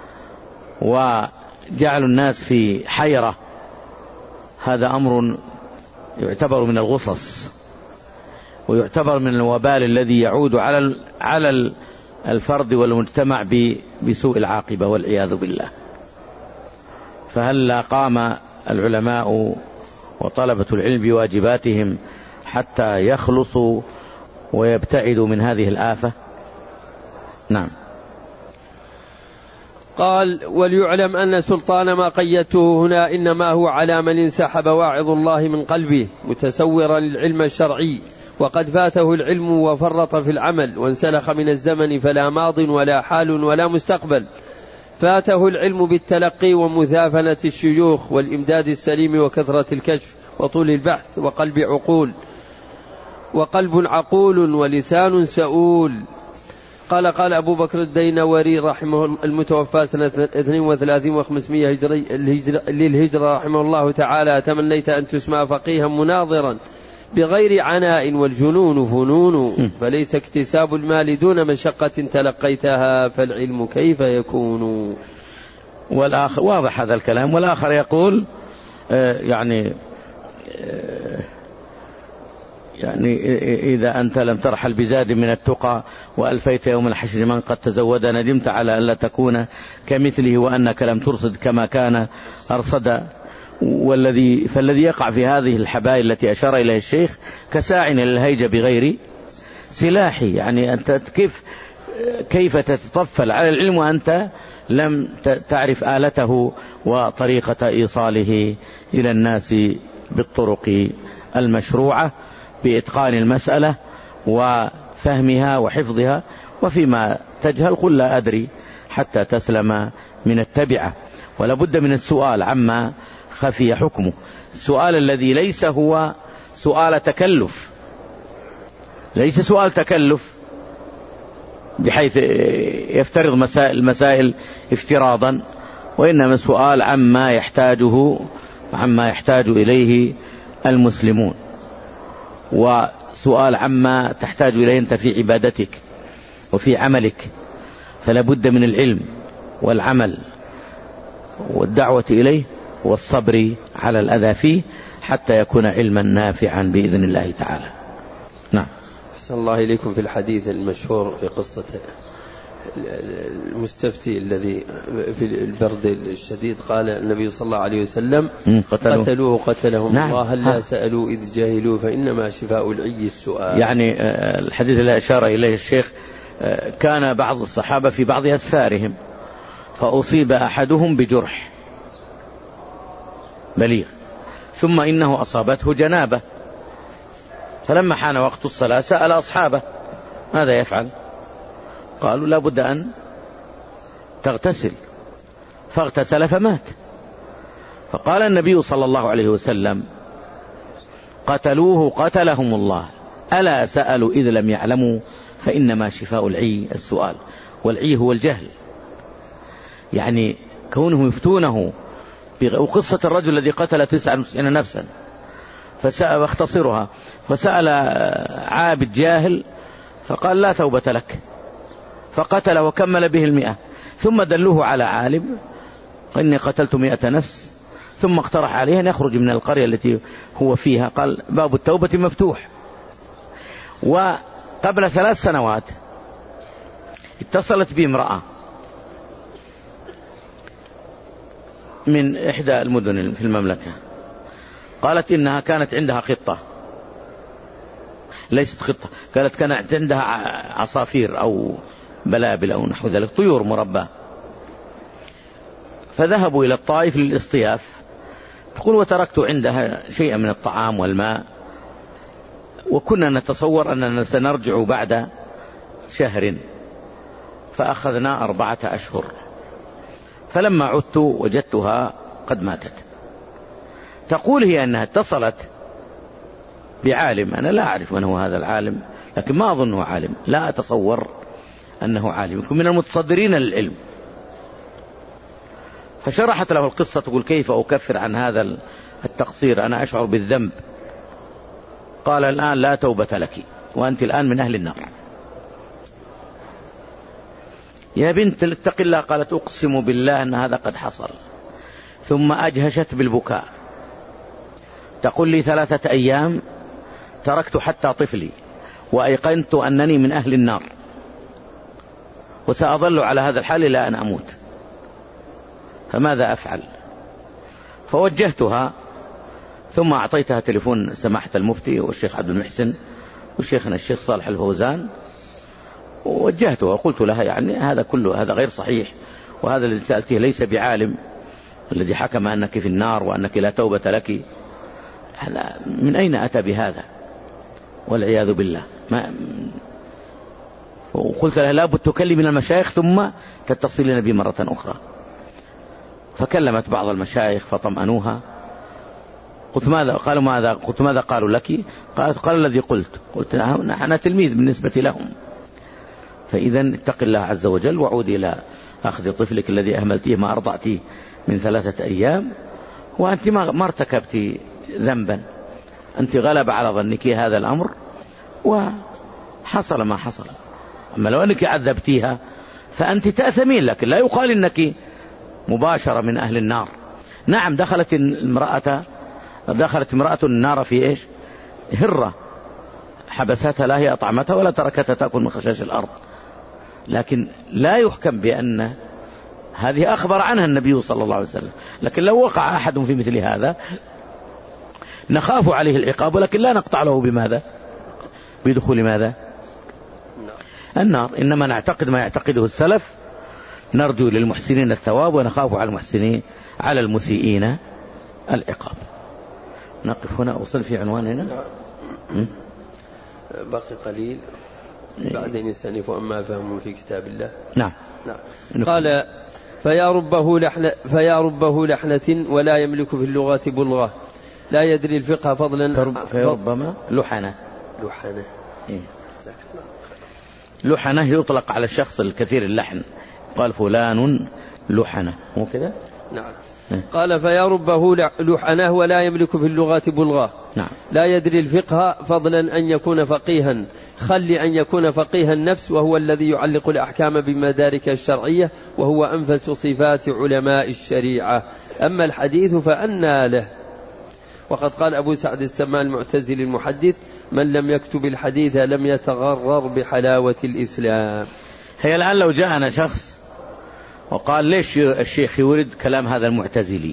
وجعل الناس في حيرة، هذا أمر يعتبر من الغصص ويعتبر من الوبال الذي يعود على الفرد والمجتمع بسوء العاقبة والعياذ بالله. فهل قام العلماء وطلبة العلم بواجباتهم حتى يخلصوا ويبتعدوا من هذه الآفة؟ نعم. قال: وليعلم أن سلطان ما قيدته هنا إنما هو على من انسحب واعظ الله من قلبه متسورا العلم الشرعي وقد فاته العلم وفرط في العمل وانسلخ من الزمن فلا ماض ولا حال ولا مستقبل، فاته العلم بالتلقي ومثافنة الشيوخ والإمداد السليم وكثرة الكشف وطول البحث وقلب عقول ولسان سؤول. قال أبو بكر الدينوري رحمه المتوفى سنة 32 و500 للهجرة رحمه الله تعالى: تمنيت أن تسمى فقيها مناظرا بغير عناء والجنون فنون، فليس اكتساب المال دون مشقة تلقيتها فالعلم كيف يكون. والآخر واضح هذا الكلام. والآخر يقول يعني إذا أنت لم ترحل بزاد من التقى وألفيت يوم الحشر من قد تزود ندمت على ألا تكون كمثله وأنك لم ترصد كما كان أرصد. فالذي يقع في هذه الحبائل التي أشار إليها الشيخ كساع إلى الهيجة بغير سلاح. يعني أنت كيف تتطفل على العلم وأنت لم تعرف آلته وطريقة إيصاله إلى الناس بالطرق المشروعة بإتقان المسألة وفهمها وحفظها، وفيما تجهل قل لا أدري حتى تسلم من التبعة. ولا بد من السؤال عما خفي حكمه، السؤال الذي ليس هو سؤال تكلف، ليس سؤال تكلف بحيث يفترض المسائل افتراضا، وإنما سؤال عما يحتاج إليه المسلمون، وسؤال عما تحتاج إليه أنت في عبادتك وفي عملك. فلا بد من العلم والعمل والدعوة إليه والصبر على الأذى فيه حتى يكون علما نافعا بإذن الله تعالى. نعم. أحسن الله إليكم. في الحديث المشهور في قصة المستفتي الذي في البرد الشديد قال النبي صلى الله عليه وسلم قتلوه قتلهم نعم. الله لا سألوا إذ جاهلوا فإنما شفاء العي السؤال. يعني الحديث الذي أشار إليه الشيخ كان بعض الصحابة في بعض أسفارهم فأصيب أحدهم بجرح بليغ ثم إنه أصابته جنابة، فلما حان وقت الصلاة سأل أصحابه ماذا يفعل؟ قالوا لا بد أن تغتسل، فاغتسل فمات. فقال النبي صلى الله عليه وسلم قتلوه قتلهم الله ألا سألوا إذ لم يعلموا فإنما شفاء العي السؤال، والعي هو الجهل. يعني كونهم يفتونه وقصة الرجل الذي قتل 99 نفسا واختصرها فسأل عابد جاهل فقال لا توبة لك، فقتل وكمل به 100، ثم دلوه على عالم إني قتلت 100 نفس، ثم اقترح عليه أن يخرج من القرية التي هو فيها، قال باب التوبة مفتوح. وقبل 3 سنوات اتصلت بامرأة من إحدى المدن في المملكة، قالت إنها كانت عندها قطة، ليست قطة، قالت كانت عندها عصافير أو بلابل أو نحو ذلك، طيور مربى، فذهبوا إلى الطائف للاصطياف. تقول وتركت عندها شيئا من الطعام والماء، وكنا نتصور أننا سنرجع بعد شهر، فأخذنا 4 أشهر، فلما عدت وجدتها قد ماتت. تقول هي أنها اتصلت بعالم، أنا لا أعرف من هو هذا العالم، لكن ما أظنه عالم، لا أتصور أنه عالم، يكون من المتصدرين للعلم. فشرحت له القصة، تقول كيف أكفر عن هذا التقصير، أنا أشعر بالذنب. قال الآن لا توبة لك، وأنت الآن من أهل النار. يا بنت اتق الله، قالت أقسم بالله أن هذا قد حصل. ثم أجهشت بالبكاء، تقول لي 3 أيام تركت حتى طفلي وأيقنت أنني من أهل النار، وسأظل على هذا الحال إلى أن أموت، فماذا أفعل؟ فوجهتها، ثم أعطيتها تليفون سماحة المفتي والشيخ عبد المحسن وشيخنا الشيخ صالح الفوزان، ووجهتها وقلت لها يعني هذا كله هذا غير صحيح، وهذا الذي سألته ليس بعالم الذي حكم أنك في النار وأنك لا توبة لك، هذا من أين أتى بهذا؟ والعياذ بالله. وقلت لها لابد تكلم المشايخ ثم تتصلين بي مرة أخرى. فكلمت بعض المشايخ فطمأنوها. قلت ماذا؟ قالوا ماذا؟ قلت ماذا قالوا لك؟ قال الذي قلت أنا تلميذ بالنسبة لهم. فإذا اتق الله عز وجل وعودي إلى أخذ طفلك الذي أهملتيه ما أرضعتيه من 3 أيام، وأنت ما ارتكبت ذنبا، أنت غلب على ظنك هذا الأمر وحصل ما حصل. أما لو أنك عذبتيها فأنت تأثمين، لكن لا يقال أنك مباشرة من أهل النار. نعم دخلت امرأة النار في إيش؟ هرة حبستها، لا هي أطعمتها ولا تركتها تأكل من خشاش الأرض، لكن لا يحكم بأن هذه أخبر عنها النبي صلى الله عليه وسلم. لكن لو وقع أحد في مثل هذا نخاف عليه العقاب، ولكن لا نقطع له بماذا؟ بدخول ماذا؟ النار. إنما نعتقد ما يعتقده السلف، نرجو للمحسنين الثواب ونخاف على المسيئين العقاب. نقف هنا. وصل في عنواننا باقي قليل بعدين يستأنف أما فهم في كتاب الله. نعم. قال فيا ربه لحنة ولا يملك في اللغة بلغة، لا يدري الفقه فضلا. فربما لحنة. لحنة يطلق على الشخص الكثير اللحن، قال فلان لحنة، مو كذا؟ نعم. قال فيا ربه لحنه ولا يملك في اللغة بلغة. نعم. لا يدري الفقه فضلا أن يكون فقيها، خل أن يكون فقيها النفس، وهو الذي يعلق الأحكام بمدارك الشرعية، وهو أنفس صفات علماء الشريعة. أما الحديث فأنى له. وقد قال أبو سعد السمان المعتزلي المحدث: من لم يكتب الحديث لم يتغرر بحلاوة الإسلام. هي الآن لو جاءنا شخص وقال ليش الشيخ يورد كلام هذا المعتزلي،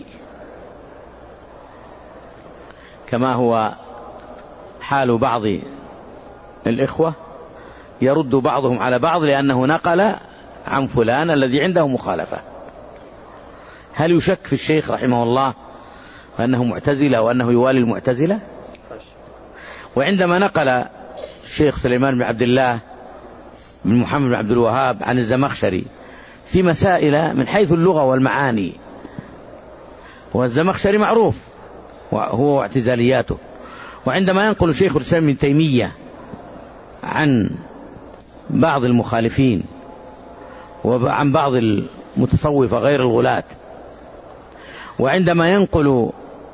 كما هو حال بعض الإخوة يرد بعضهم على بعض لأنه نقل عن فلان الذي عنده مخالفة، هل يشك في الشيخ رحمه الله وأنه معتزلة وأنه يوالي المعتزلة؟ وعندما نقل الشيخ سليمان بن عبد الله بن محمد بن عبد الوهاب عن الزمخشري في مسائل من حيث اللغة والمعاني، والزمخشري معروف وهو اعتزالياته، وعندما ينقل شيخ الإسلام ابن تيمية عن بعض المخالفين وعن بعض المتصوفة غير الغلاة، وعندما ينقل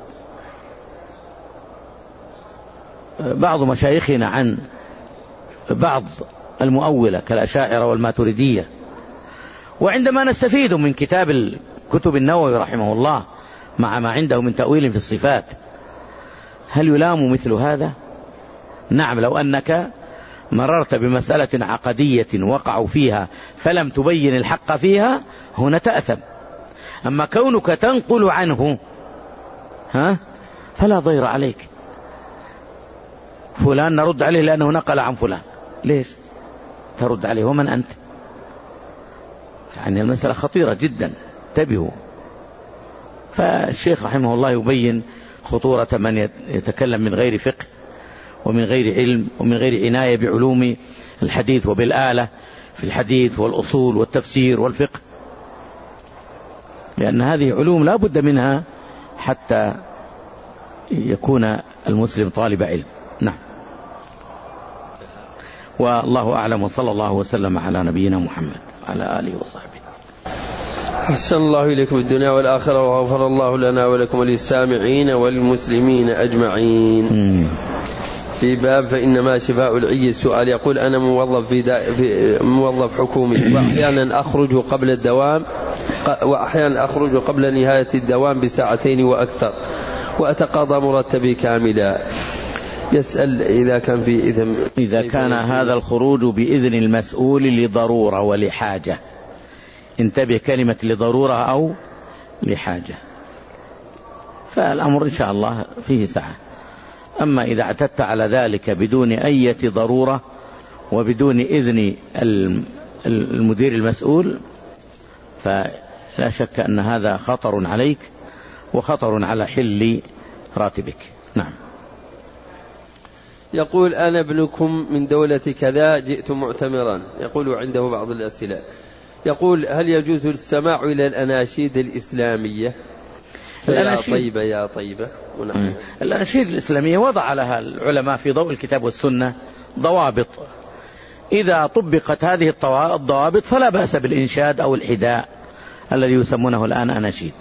بعض مشايخنا عن بعض المؤولة كالأشاعرة والماتريدية، وعندما نستفيد من كتب النووي رحمه الله مع ما عنده من تأويل في الصفات، هل يلام مثل هذا؟ نعم، لو أنك مررت بمسألة عقدية وقعوا فيها فلم تبين الحق فيها هنا تأثم، أما كونك تنقل عنه فلا ضير عليك. فلان نرد عليه لأنه نقل عن فلان، ليش ترد عليه ومن أنت؟ يعني المسألة خطيرة جدا، انتبهوا. فالشيخ رحمه الله يبين خطورة من يتكلم من غير فقه ومن غير علم ومن غير عناية بعلوم الحديث وبالآلة في الحديث والأصول والتفسير والفقه، لأن هذه علوم لا بد منها حتى يكون المسلم طالب علم. نعم، والله أعلم، وصلى الله وسلم على نبينا محمد على آله وصحبه. أحسن الله إليكم الدنيا والآخرة، وغفر الله لنا ولكم وللسامعين والمسلمين أجمعين. في باب فإنما شفاء العي السؤال. يقول أنا موظف حكومي، وأحيانا أخرج قبل الدوام وأحيانا أخرج قبل نهاية الدوام بساعتين وأكثر، وأتقاضى مرتبي كاملا. يسأل إذا كان هذا الخروج بإذن المسؤول لضرورة ولحاجة. انتبه، كلمة لضرورة أو لحاجة، فالأمر إن شاء الله فيه سعة. أما إذا اعتدت على ذلك بدون أي ضرورة وبدون إذن المدير المسؤول فلا شك أن هذا خطر عليك وخطر على حل راتبك. نعم. يقول أنا ابنكم من دولة كذا، جئت معتمرا. يقول عنده بعض الأسئلة. يقول هل يجوز السماع إلى الأناشيد الإسلامية؟ يا طيبة يا طيبة. الأناشيد الإسلامية وضع لها العلماء في ضوء الكتاب والسنة ضوابط، إذا طبقت هذه الضوابط فلا بأس بالإنشاد أو الحداء الذي يسمونه الآن أناشيد.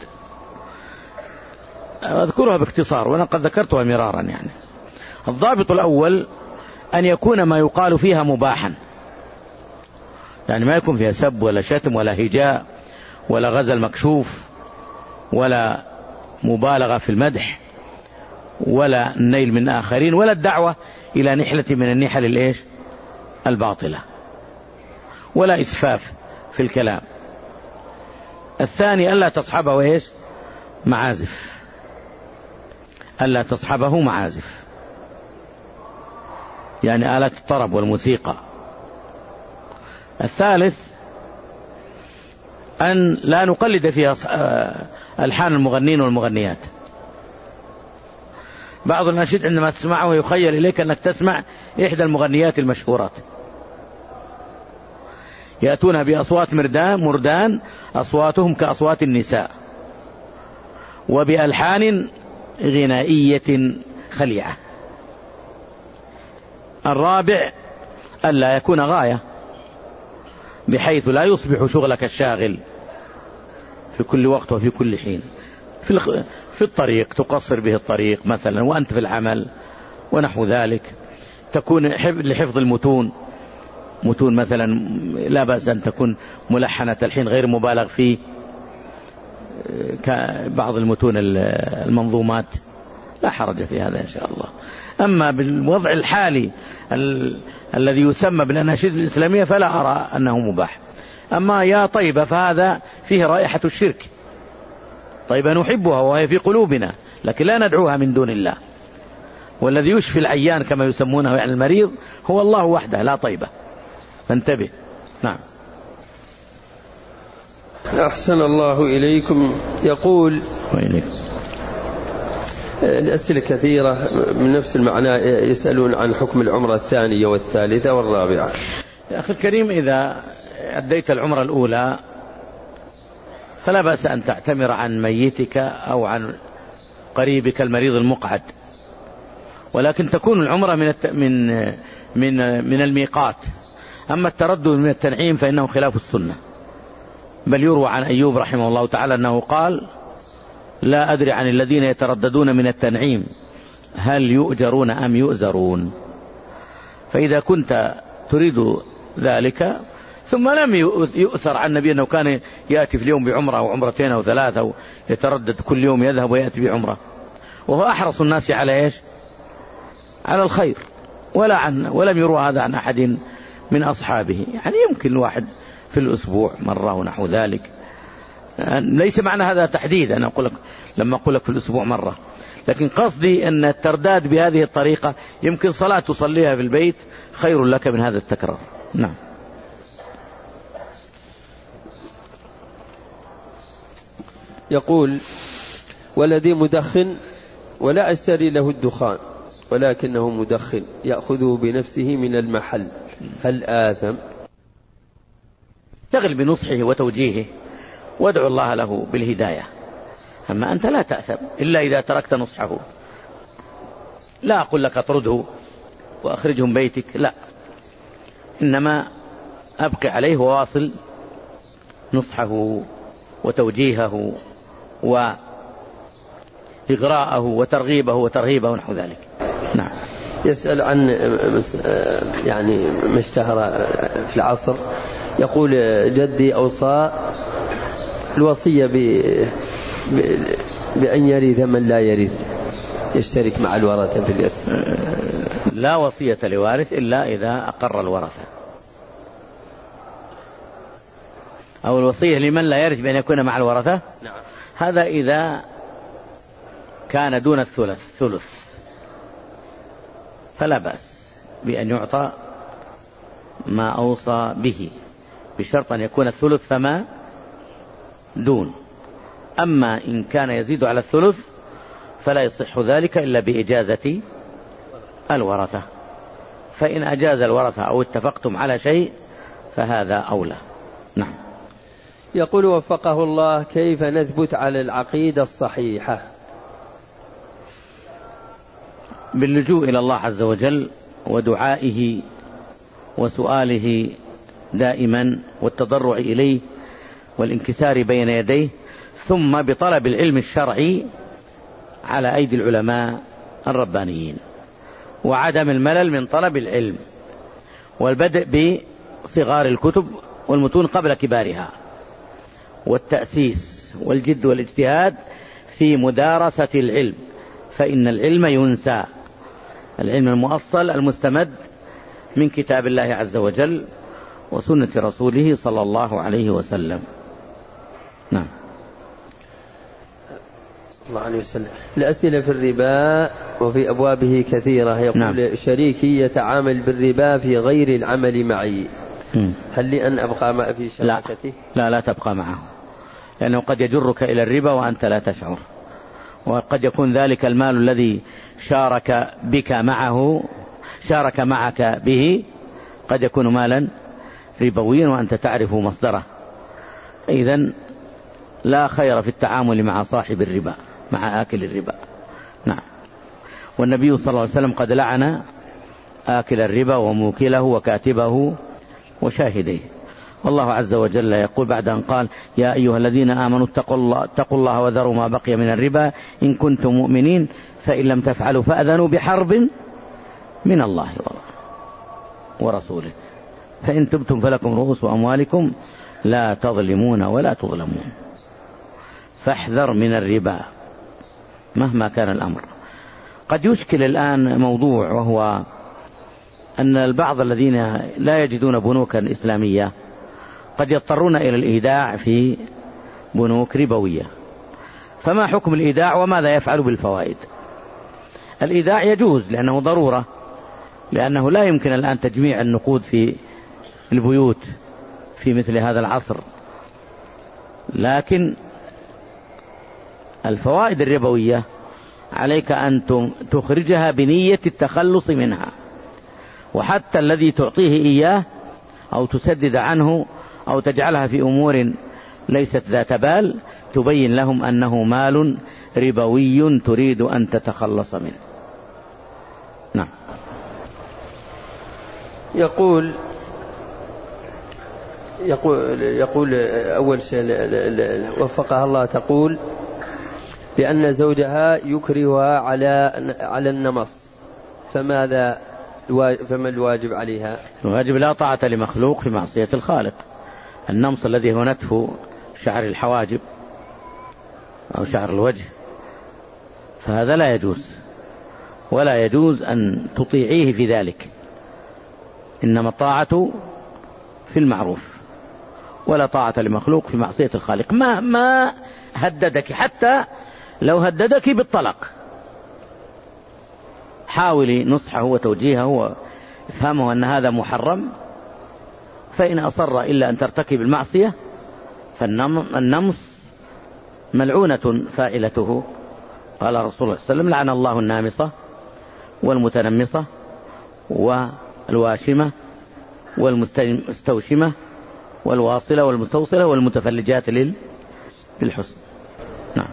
أذكرها باختصار وأنا قد ذكرتها مرارا. يعني الضابط الأول أن يكون ما يقال فيها مباحا، يعني ما يكون فيها سب ولا شتم ولا هجاء ولا غزل مكشوف ولا مبالغة في المدح ولا النيل من آخرين ولا الدعوة إلى نحلة من النحل الباطلة ولا إسفاف في الكلام. الثاني ألا تصحبه معازف، ألا تصحبه معازف، يعني آلات الطرب والموسيقى. الثالث أن لا نقلد فيها ألحان المغنين والمغنيات. بعض النشيد عندما تسمعه يخيل إليك أنك تسمع إحدى المغنيات المشهورات، يأتون بأصوات مردان أصواتهم كأصوات النساء وبألحان غنائية خليعة. الرابع ألا يكون غاية بحيث لا يصبح شغلك الشاغل في كل وقت وفي كل حين. في الطريق تقصر به الطريق مثلا وأنت في العمل ونحو ذلك، تكون لحفظ المتون مثلا لا بأس أن تكون ملحنة الحين غير مبالغ فيه كبعض المتون المنظومات، لا حرج في هذا إن شاء الله. أما بالوضع الحالي الذي يسمى بالأناشيد الإسلامية فلا أرى أنه مباح. أما يا طيبة فهذا فيه رائحة الشرك. طيبة نحبها وهي في قلوبنا، لكن لا ندعوها من دون الله. والذي يشفي العيان كما يسمونه يعني المريض هو الله وحده، لا طيبة، فانتبه. نعم. أحسن الله إليكم. يقول وإليكم. الأسئلة كثيرة من نفس المعنى، يسألون عن حكم العمرة الثانية والثالثة والرابعة. يا أخي الكريم، إذا أديت العمرة الأولى فلا بأس أن تعتمر عن ميتك أو عن قريبك المريض المقعد، ولكن تكون العمرة من الميقات. أما التردد من التنعيم فإنه خلاف السنة، بل يروى عن أيوب رحمه الله تعالى أنه قال: لا أدري عن الذين يترددون من التنعيم هل يؤجرون أم يؤزرون. فإذا كنت تريد ذلك، ثم لم يؤثر عن النبي أنه كان يأتي في اليوم بعمرة أو عمرتين أو ثلاثة، ويتردد كل يوم يذهب ويأتي بعمرة، وهو أحرص الناس على إيش؟ على الخير. ولم يروى هذا عن أحد من أصحابه. يعني يمكن الواحد في الأسبوع مرة ونحو ذلك. ليس معنى هذا تحديد، أنا أقول لك لما أقول لك في الأسبوع مرة، لكن قصدي أن الترداد بهذه الطريقة يمكن صلاة تصليها في البيت خير لك من هذا التكرار. نعم. يقول: ولدي مدخن ولا أشتري له الدخان، ولكنه مدخن يأخذه بنفسه من المحل، هل آثم؟ تغل بنصحه وتوجيهه وادعو الله له بالهداية. أما أنت لا تأثم إلا إذا تركت نصحه. لا أقول لك اطرده وأخرجه من بيتك، لا، إنما أبقي عليه وواصل نصحه وتوجيهه وإغراءه وترغيبه وترهيبه ونحو ذلك. نعم. يسأل عن يعني ما اشتهر في العصر، يقول: جدي أوصى الوصية بأن يرث من لا يرث، يشترك مع الورثة في الإرث. لا وصية لوارث إلا إذا أقر الورثة، أو الوصية لمن لا يرث بأن يكون مع الورثة. نعم. هذا إذا كان دون الثلث فلا بأس بأن يعطى ما أوصى به، بشرط أن يكون الثلث فما دون. أما إن كان يزيد على الثلث فلا يصح ذلك إلا بإجازة الورثة، فإن أجاز الورثة أو اتفقتم على شيء فهذا أولى. نعم. يقول: وفقه الله، كيف نثبت على العقيدة الصحيحة؟ باللجوء إلى الله عز وجل ودعائه وسؤاله دائما والتضرع إليه والانكسار بين يديه، ثم بطلب العلم الشرعي على أيدي العلماء الربانيين، وعدم الملل من طلب العلم، والبدء بصغار الكتب والمتون قبل كبارها، والتأسيس والجد والاجتهاد في مدارسة العلم، فإن العلم ينسى. العلم المؤصل المستمد من كتاب الله عز وجل وسنة رسوله صلى الله عليه وسلم. نعم. الله عليه وسلم. الأسئلة في الربا وفي أبوابه كثيرة. يقول: نعم. شريكي يتعامل بالربا في غير العمل معي، هل لي أن أبقى في شراكته؟ لا تبقى معه، لأنه قد يجرك إلى الربا وأنت لا تشعر، وقد يكون ذلك المال الذي شارك معك به قد يكون مالا ربويا وأنت تعرف مصدره. إذن لا خير في التعامل مع صاحب الربا، مع آكل الربا. نعم. والنبي صلى الله عليه وسلم قد لعن آكل الربا وموكله وكاتبه وشاهديه. والله عز وجل يقول بعد أن قال: يا أيها الذين آمنوا اتقوا الله وذروا ما بقي من الربا إن كنتم مؤمنين فإن لم تفعلوا فأذنوا بحرب من الله ورسوله فإن تبتم فلكم رؤوس أموالكم لا تظلمون ولا تظلمون. فاحذر من الربا مهما كان الأمر. قد يشكل الآن موضوع، وهو أن البعض الذين لا يجدون بنوكا إسلامية قد يضطرون إلى الإيداع في بنوك ربوية. فما حكم الإيداع وماذا يفعل بالفوائد؟ الإيداع يجوز لأنه ضرورة، لأنه لا يمكن الآن تجميع النقود في البيوت في مثل هذا العصر، لكن الفوائد الربوية عليك أن تخرجها بنية التخلص منها، وحتى الذي تعطيه إياه أو تسدد عنه أو تجعلها في أمور ليست ذات بال تبين لهم أنه مال ربوي تريد أن تتخلص منه. نعم. يقول أول شيء وفقها الله، تقول بأن زوجها يكرهها على النمص، فما الواجب عليها؟ الواجب لا طاعة لمخلوق في معصية الخالق. النمص الذي هو نتف شعر الحواجب أو شعر الوجه فهذا لا يجوز، ولا يجوز أن تطيعيه في ذلك، إنما الطاعة في المعروف، ولا طاعة لمخلوق في معصية الخالق. ما هددك، حتى لو هددك بالطلاق حاولي نصحه وتوجيهه وافهمه أن هذا محرم، فإن أصر إلا أن ترتكب المعصية فالنمص ملعونة فاعلته. قال رسول الله صلى الله عليه وسلم: لعن الله النامصة والمتنمصة والواشمة والمستوشمة والواصلة والمستوصلة والمتفلجات للحسن. نعم.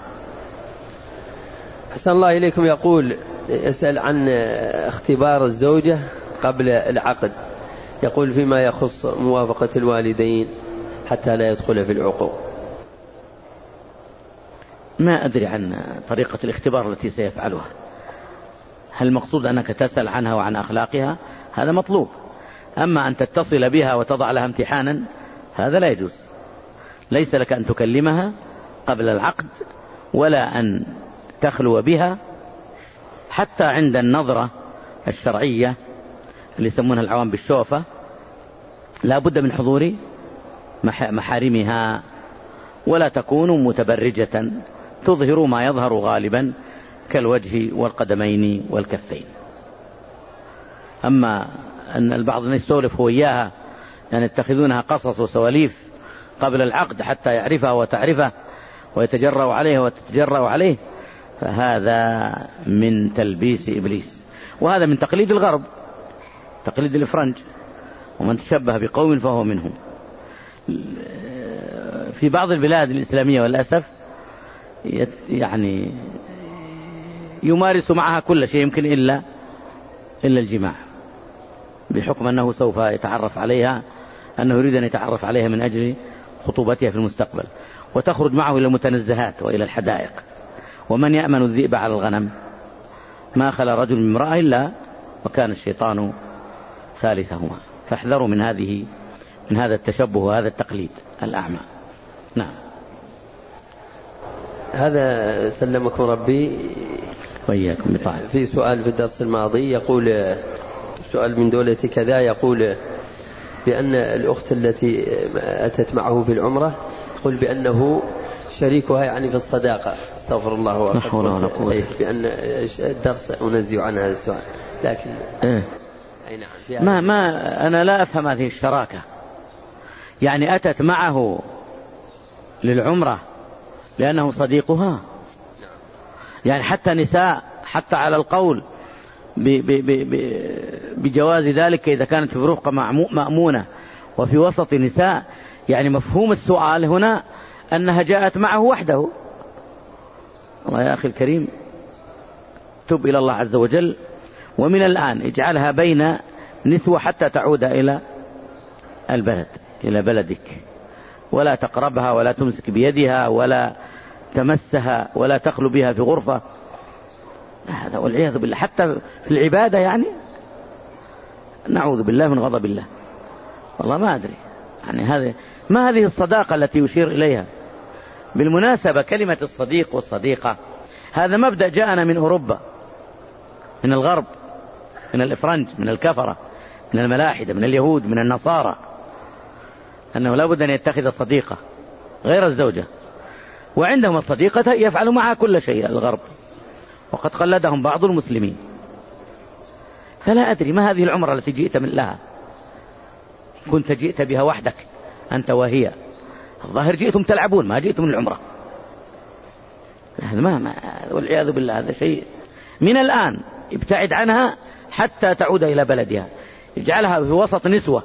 أحسن الله إليكم. يقول يسأل عن اختبار الزوجة قبل العقد، يقول فيما يخص موافقة الوالدين حتى لا يدخل في العقوق. ما أدري عن طريقة الاختبار التي سيفعلها، هل المقصود أنك تسأل عنها وعن أخلاقها؟ هذا مطلوب. أما أن تتصل بها وتضع لها امتحانا هذا لا يجوز. ليس لك أن تكلمها قبل العقد ولا أن تخلو بها، حتى عند النظرة الشرعية اللي يسمونها العوام بالشوفة لا بد من حضور محارمها، ولا تكون متبرجة تظهر ما يظهر غالبا كالوجه والقدمين والكفين. أما أن البعض يسولف هو إياها أن يتخذونها قصص وسواليف قبل العقد حتى يعرفها وتعرفه ويتجرأ عليه وتتجرأ عليه، فهذا من تلبيس إبليس، وهذا من تقليد الغرب، تقليد الإفرنج، ومن تشبه بقوم فهو منهم. في بعض البلاد الإسلامية والأسف يعني يمارس معها كل شيء يمكن إلا الجماع، بحكم أنه سوف يتعرف عليها، أنه يريد أن يتعرف عليها من أجل خطوبتها في المستقبل، وتخرج معه إلى المتنزهات وإلى الحدائق. ومن يأمن الذئب على الغنم؟ ما خلا رجل من امرأة إلا وكان الشيطان ثالثهما. فاحذروا من هذا التشبه وهذا التقليد الأعمى. نعم. هذا سلمكم ربي وإياكم بطاعة. في سؤال في الدرس الماضي، يقول سؤال من دولة كذا، يقول بأن الأخت التي أتت معه في العمرة يقول بأنه شريكها يعني في الصداقة، استغفر الله وأقول بأن الدرس أنزع عن هذا السؤال، لكن أي نعم ما أنا لا أفهم هذه الشراكة. يعني أتت معه للعمرة لأنه صديقها، يعني حتى نساء، حتى على القول بجواز ذلك إذا كانت في رفقة مأمونة وفي وسط نساء، يعني مفهوم السؤال هنا أنها جاءت معه وحده. الله يا أخي الكريم، تب إلى الله عز وجل، ومن الآن اجعلها بين نسوة حتى تعود إلى البلد، إلى بلدك، ولا تقربها ولا تمسك بيدها ولا تمسها ولا تخلو بها في غرفة. هذا والعياذ بالله حتى في العبادة، يعني نعوذ بالله من غضب الله. والله ما أدري يعني ما هذه الصداقة التي يشير إليها؟ بالمناسبة كلمة الصديق والصديقة هذا مبدأ جاءنا من أوروبا، من الغرب، من الإفرنج، من الكفرة، من الملاحدة، من اليهود، من النصارى، أنه لا بد أن يتخذ صديقة غير الزوجة، وعندهم الصديقة يفعل معها كل شيء الغرب، وقد قلدهم بعض المسلمين. فلا أدري ما هذه العمرة التي جئت من لها، كنت جئت بها وحدك أنت وهي، الظاهر جئتم تلعبون ما جئتم للعمرة. هذا ما والعياذ بالله هذا شيء. من الآن ابتعد عنها حتى تعود إلى بلدها، اجعلها في وسط نسوة،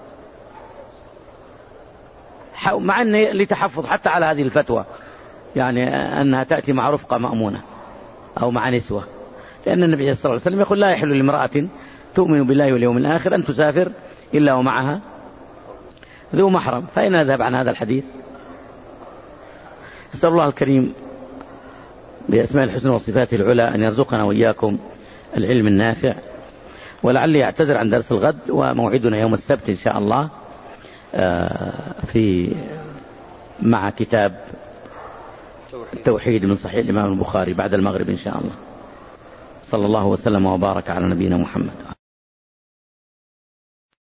مع أن لتحفظ حتى على هذه الفتوى، يعني أنها تأتي مع رفقة مأمونة أو مع نسوة، لأن النبي صلى الله عليه وسلم يقول لا يحل لامرأة تؤمن بالله واليوم الآخر أن تسافر إلا ومعها ذو محرم. فأين نذهب عن هذا الحديث؟ أسأل الله الكريم بأسماء الحسنى وصفاته العلى أن يرزقنا وإياكم العلم النافع. ولعلي أعتذر عن درس الغد، وموعدنا يوم السبت إن شاء الله مع كتاب التوحيد من صحيح الإمام البخاري بعد المغرب إن شاء الله. صلى الله وسلم وبارك على نبينا محمد.